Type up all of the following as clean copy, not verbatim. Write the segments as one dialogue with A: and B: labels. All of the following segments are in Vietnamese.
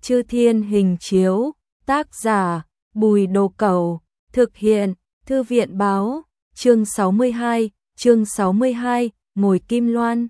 A: Chư Thiên Hình Chiếu, tác giả Bùi Đồ Cẩu, thực hiện Thư viện Báo, chương 62, ngồi Kim Loan.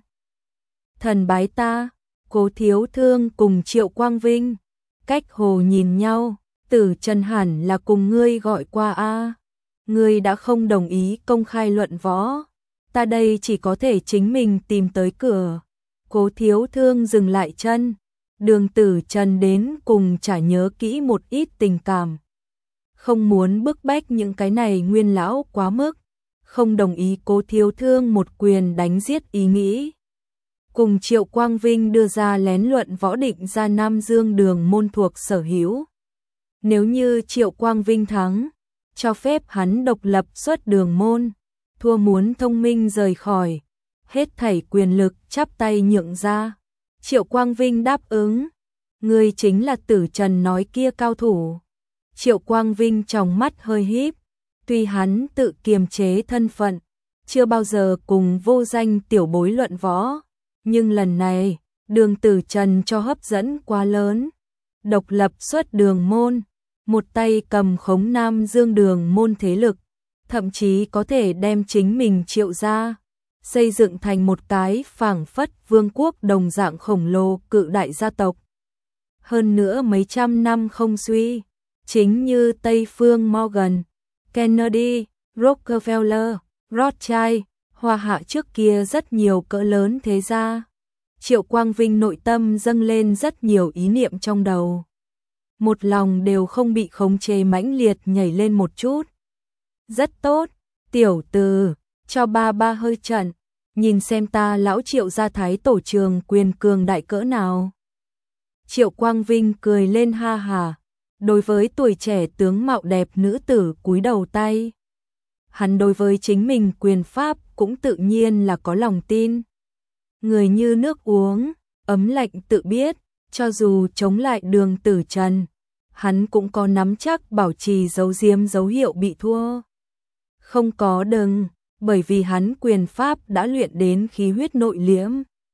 A: Thần bái ta, Cố Thiếu Thương cùng Triệu Quang Vinh, cách hồ nhìn nhau, Tử Trần hẳn là cùng ngươi gọi qua a. Ngươi đã không đồng ý công khai luận võ, ta đây chỉ có thể chính mình tìm tới cửa. Cố Thiếu Thương dừng lại chân, Đường Tử Trần đến cùng chả nhớ kỹ một ít tình cảm. Không muốn bức bách những cái này nguyên lão quá mức, không đồng ý Cố Thiếu Thương một quyền đánh giết ý nghĩ. Cùng Triệu Quang Vinh đưa ra lén luận võ định ra Nam Dương đường môn thuộc sở hữu. Nếu như Triệu Quang Vinh thắng, cho phép hắn độc lập xuất đường môn, thua muốn thông minh rời khỏi, hết thảy quyền lực chắp tay nhượng ra. Triệu Quang Vinh đáp ứng, ngươi chính là Tử Trần nói kia cao thủ. Triệu Quang Vinh trong mắt hơi híp, tuy hắn tự kiềm chế thân phận, chưa bao giờ cùng vô danh tiểu bối luận võ, nhưng lần này, Đường Tử Trần cho hấp dẫn quá lớn. Độc lập xuất đường môn, một tay cầm khống Nam Dương đường môn thế lực, thậm chí có thể đem chính mình Triệu ra, xây dựng thành một cái phảng phất vương quốc đồng dạng khổng lồ cự đại gia tộc. Hơn nữa mấy trăm năm không suy, chính như Tây Phương Morgan, Kennedy, Rockefeller, Rothschild, Hoa Hạ trước kia rất nhiều cỡ lớn thế gia. Triệu Quang Vinh nội tâm dâng lên rất nhiều ý niệm trong đầu. Một lòng đều không bị khống chế mãnh liệt nhảy lên một chút. Rất tốt, tiểu tử, cho ba hơi trận, nhìn xem ta lão Triệu gia thái tổ trường quyền cường đại cỡ nào. Triệu Quang Vinh cười lên ha hà, đối với tuổi trẻ tướng mạo đẹp nữ tử cúi đầu tay. Hắn đối với chính mình quyền pháp cũng tự nhiên là có lòng tin. Người như nước uống, ấm lạnh tự biết, cho dù chống lại Đường Tử Trần, hắn cũng có nắm chắc bảo trì giấu diếm dấu hiệu bị thua. Không có đừng, bởi vì hắn quyền pháp đã luyện đến khí huyết nội liễm.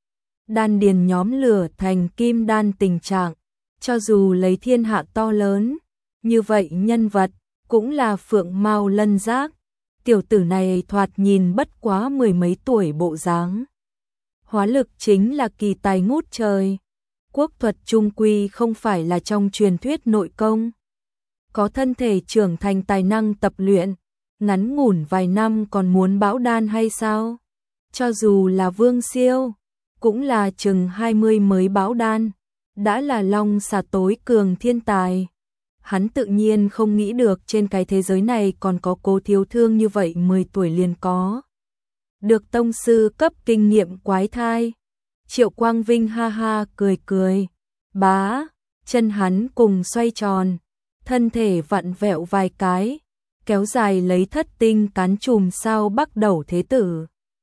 A: Đan điền nhóm lửa thành kim đan tình trạng, cho dù lấy thiên hạ to lớn, như vậy nhân vật cũng là phượng mao lân giác. Tiểu tử này thoạt nhìn bất quá mười mấy tuổi bộ dáng. Hóa lực chính là kỳ tài ngút trời. Quốc thuật trung quy không phải là trong truyền thuyết nội công. Có thân thể trưởng thành tài năng tập luyện, ngắn ngủn vài năm còn muốn bão đan hay sao? Cho dù là Vương Siêu, cũng là chừng 20 mới bão đan, đã là long xà tối cường thiên tài. Hắn tự nhiên không nghĩ được trên cái thế giới này còn có Cố Thiếu Thương như vậy 10 tuổi liền có. Được tông sư cấp kinh nghiệm quái thai. Triệu Quang Vinh ha ha cười cười. Bá, chân hắn cùng xoay tròn, thân thể vặn vẹo vài cái, kéo dài lấy thất tinh cán chùm sao Bắc Đẩu Thế Tử.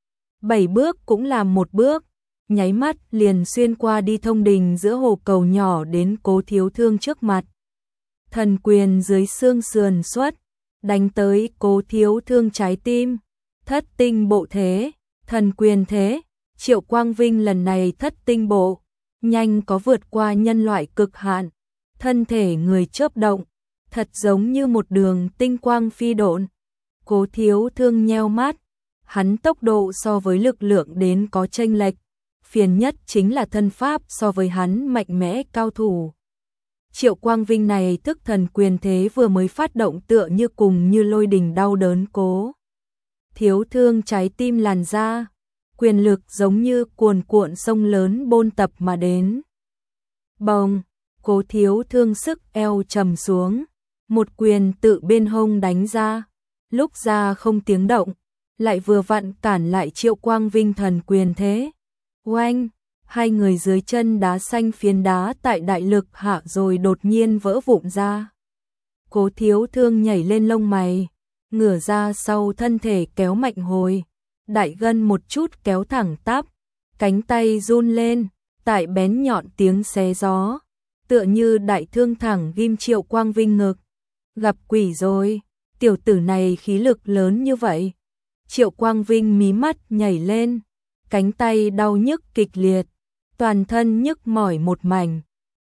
A: 7 bước cũng là một bước, nháy mắt liền xuyên qua đi thông đình giữa hồ cầu nhỏ đến Cố Thiếu Thương trước mặt. Thần quyền dưới xương sườn xuất, đánh tới Cố Thiếu Thương trái tim. Thất tinh bộ thế, thần quyền thế. Triệu Quang Vinh lần này thất tinh bộ, nhanh có vượt qua nhân loại cực hạn. Thân thể người chớp động, thật giống như một đường tinh quang phi độn. Cố Thiếu Thương nheo mắt, hắn tốc độ so với lực lượng đến có chênh lệch, phiền nhất chính là thân pháp so với hắn mạnh mẽ cao thủ. Triệu Quang Vinh này thức thần quyền thế vừa mới phát động tựa như cùng như lôi đình đau đớn Cố Thiếu Thương trái tim làn ra, quyền lực giống như cuồn cuộn sông lớn bôn tập mà đến. Bồng, Cố Thiếu Thương sức eo trầm xuống, một quyền tự bên hông đánh ra, lúc ra không tiếng động, lại vừa vặn cản lại Triệu Quang Vinh thần quyền thế. Oanh, hai người dưới chân đá xanh phiến đá tại đại lực hạ rồi đột nhiên vỡ vụn ra. Cố Thiếu Thương nhảy lên lông mày, ngửa ra sau thân thể kéo mạnh hồi, đại gân một chút kéo thẳng tắp, cánh tay run lên, tại bén nhọn tiếng xé gió, tựa như đại thương thẳng ghim Triệu Quang Vinh ngực. Gặp quỷ rồi, tiểu tử này khí lực lớn như vậy. Triệu Quang Vinh mí mắt nhảy lên, cánh tay đau nhức kịch liệt, toàn thân nhức mỏi một mảnh,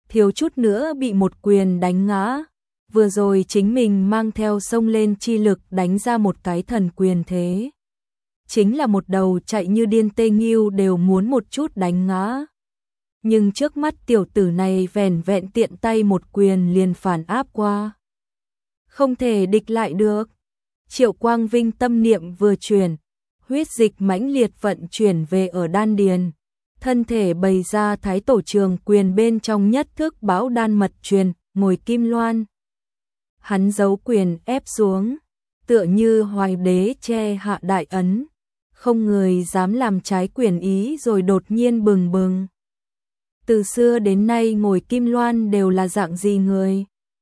A: thiếu chút nữa bị một quyền đánh ngã. Vừa rồi chính mình mang theo xông lên chi lực đánh ra một cái thần quyền thế. Chính là một đầu chạy như điên tê nghiêu đều muốn một chút đánh ngã. Nhưng trước mắt tiểu tử này vẻn vẹn tiện tay một quyền liền phản áp qua. Không thể địch lại được. Triệu Quang Vinh tâm niệm vừa chuyển, huyết dịch mãnh liệt vận chuyển về ở đan điền. Thân thể bày ra Thái Tổ Trường Quyền bên trong nhất thức Bão Đan Mật Truyền, ngồi kim loan. Hắn giấu quyền ép xuống, tựa như Hoài Đế che hạ đại ấn, không người dám làm trái quyền ý rồi đột nhiên bừng bừng. Từ xưa đến nay ngồi kim loan đều là dạng gì người?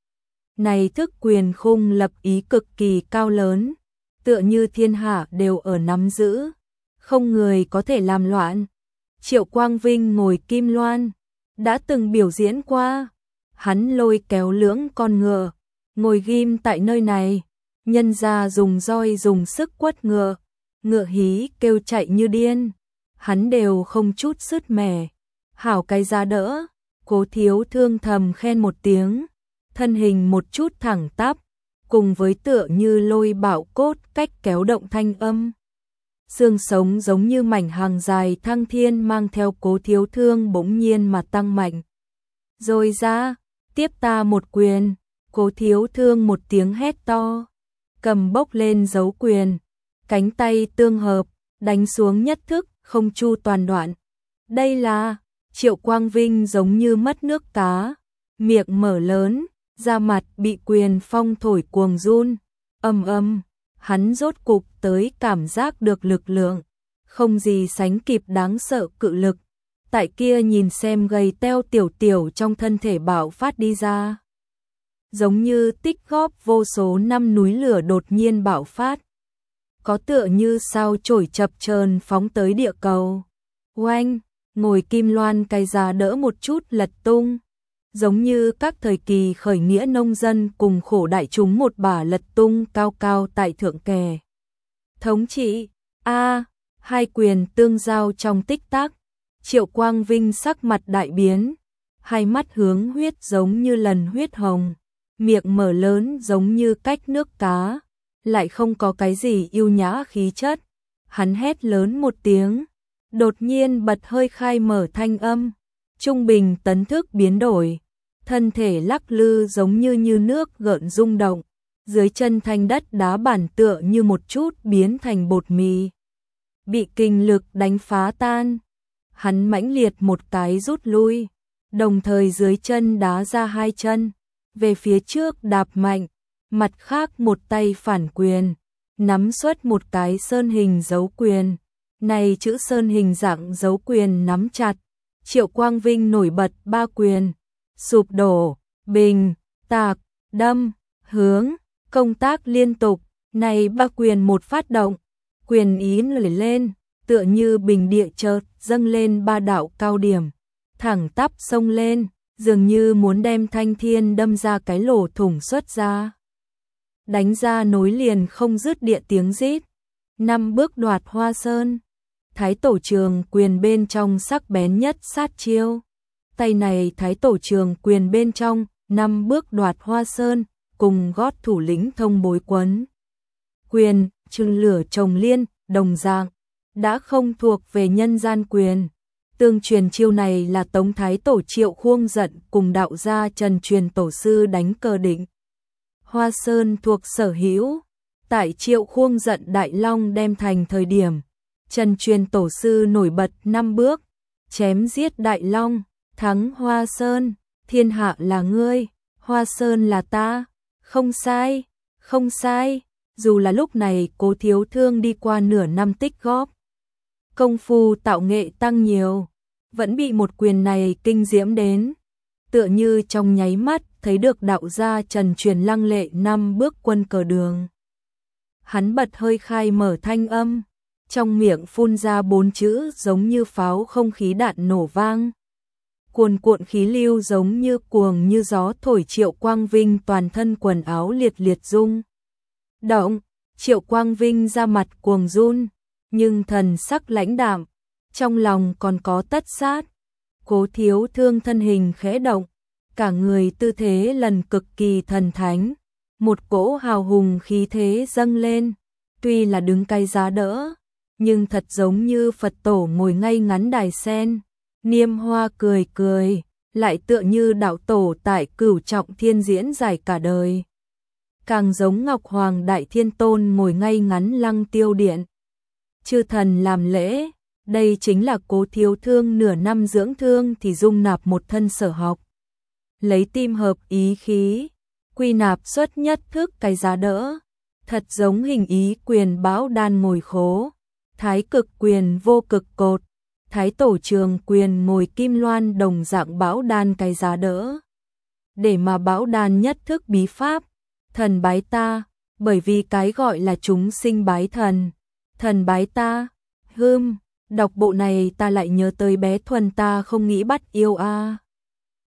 A: Này thức quyền khung lập ý cực kỳ cao lớn, tựa như thiên hạ đều ở nắm giữ, không người có thể làm loạn. Triệu Quang Vinh ngồi kim loan, đã từng biểu diễn qua, hắn lôi kéo lưỡng con ngựa, ngồi ghim tại nơi này, nhân ra dùng roi dùng sức quất ngựa, ngựa hí kêu chạy như điên, hắn đều không chút sứt mẻ. Hảo cái giá đỡ, Cố Thiếu Thương thầm khen một tiếng, thân hình một chút thẳng tắp, cùng với tựa như lôi bạo cốt cách kéo động thanh âm. Xương sống giống như mảnh hàng dài thăng thiên mang theo Cố Thiếu Thương bỗng nhiên mà tăng mạnh. Rồi ra, tiếp ta một quyền, Cố Thiếu Thương một tiếng hét to, cầm bốc lên giấu quyền, cánh tay tương hợp, đánh xuống nhất thức, không chu toàn đoạn. Đây là, Triệu Quang Vinh giống như mất nước cá, miệng mở lớn, da mặt bị quyền phong thổi cuồng run, ầm, hắn rốt cục tới cảm giác được lực lượng, không gì sánh kịp đáng sợ cự lực, tại kia nhìn xem gầy teo tiểu tiểu trong thân thể bạo phát đi ra. Giống như tích góp vô số năm núi lửa đột nhiên bạo phát, có tựa như sao chổi chập chờn phóng tới địa cầu. Oanh, ngồi kim loan cái giá đỡ một chút lật tung, giống như các thời kỳ khởi nghĩa nông dân cùng khổ đại chúng một bả lật tung cao cao tại thượng kè. Thống trị, hai quyền tương giao trong tích tắc, Triệu Quang Vinh sắc mặt đại biến, hai mắt hướng huyết giống như lần huyết hồng, miệng mở lớn giống như cách nước cá, lại không có cái gì yêu nhã khí chất. Hắn hét lớn một tiếng, đột nhiên bật hơi khai mở thanh âm, trung bình tấn thức biến đổi, thân thể lắc lư giống như nước gợn rung động, dưới chân thanh đất đá bản tựa như một chút biến thành bột mì, bị kình lực đánh phá tan. Hắn mãnh liệt một cái rút lui, đồng thời dưới chân đá ra hai chân, về phía trước đạp mạnh, mặt khác một tay phản quyền, nắm xuất một cái sơn hình dấu quyền. Này chữ sơn hình dạng dấu quyền nắm chặt, Triệu Quang Vinh nổi bật ba quyền, sụp đổ, bình, tạc, đâm, hướng, công tác liên tục, này ba quyền một phát động, quyền ý nổi lên, tựa như bình địa chợt dâng lên ba đạo cao điểm, thẳng tắp sông lên, dường như muốn đem thanh thiên đâm ra cái lỗ thủng xuất ra. Đánh ra nối liền không dứt địa tiếng rít, 5 bước đoạt Hoa Sơn. Thái Tổ Trường Quyền bên trong sắc bén nhất sát chiêu. Tay này Thái Tổ Trường Quyền bên trong, 5 bước đoạt Hoa Sơn, cùng gót thủ lĩnh thông bối quấn. Quyền, trừng lửa trồng liên, đồng dạng, đã không thuộc về nhân gian quyền. Tương truyền chiêu này là Tống Thái Tổ Triệu Khuông Giận cùng đạo gia Trần Truyền Tổ sư đánh cờ định. Hoa Sơn thuộc sở hữu, tại Triệu Khuông Giận Đại Long đem thành thời điểm, Trần Truyền Tổ sư nổi bật 5 bước, chém giết Đại Long, thắng Hoa Sơn, thiên hạ là ngươi, Hoa Sơn là ta, không sai, không sai, dù là lúc này Cố Thiếu Thương đi qua nửa năm tích góp. Công phu tạo nghệ tăng nhiều, vẫn bị một quyền này kinh diễm đến, tựa như trong nháy mắt thấy được đạo gia Trần Truyền lăng lệ 5 bước quân cờ đường. Hắn bật hơi khai mở thanh âm, trong miệng phun ra 4 chữ giống như pháo không khí đạn nổ vang. Cuồn cuộn khí lưu giống như cuồng như gió thổi Triệu Quang Vinh toàn thân quần áo liệt liệt rung động, Triệu Quang Vinh ra mặt cuồng run, nhưng thần sắc lãnh đạm, trong lòng còn có tất sát. Cố Thiếu Thương thân hình khẽ động, cả người tư thế lần cực kỳ thần thánh, một cỗ hào hùng khí thế dâng lên, tuy là đứng cái giá đỡ, nhưng thật giống như Phật tổ ngồi ngay ngắn đài sen, Niêm Hoa cười cười, lại tựa như đạo tổ tại Cửu Trọng Thiên diễn giải cả đời. Càng giống Ngọc Hoàng Đại Thiên Tôn ngồi ngay ngắn Lăng Tiêu Điện. Chư thần làm lễ, đây chính là Cố Thiếu Thương nửa năm dưỡng thương thì dung nạp một thân sở học. Lấy tim hợp ý khí, quy nạp xuất nhất thức cái giá đỡ, thật giống hình ý quyền Bão Đan ngồi khố, Thái Cực quyền vô cực cột, Thái Tổ Trường quyền ngồi kim loan đồng dạng Bão Đan cái giá đỡ. Để mà Bão Đan nhất thức bí pháp, thần bái ta, bởi vì cái gọi là chúng sinh bái thần, thần bái ta, đọc bộ này ta lại nhớ tới bé Thuần ta không nghĩ bắt yêu a.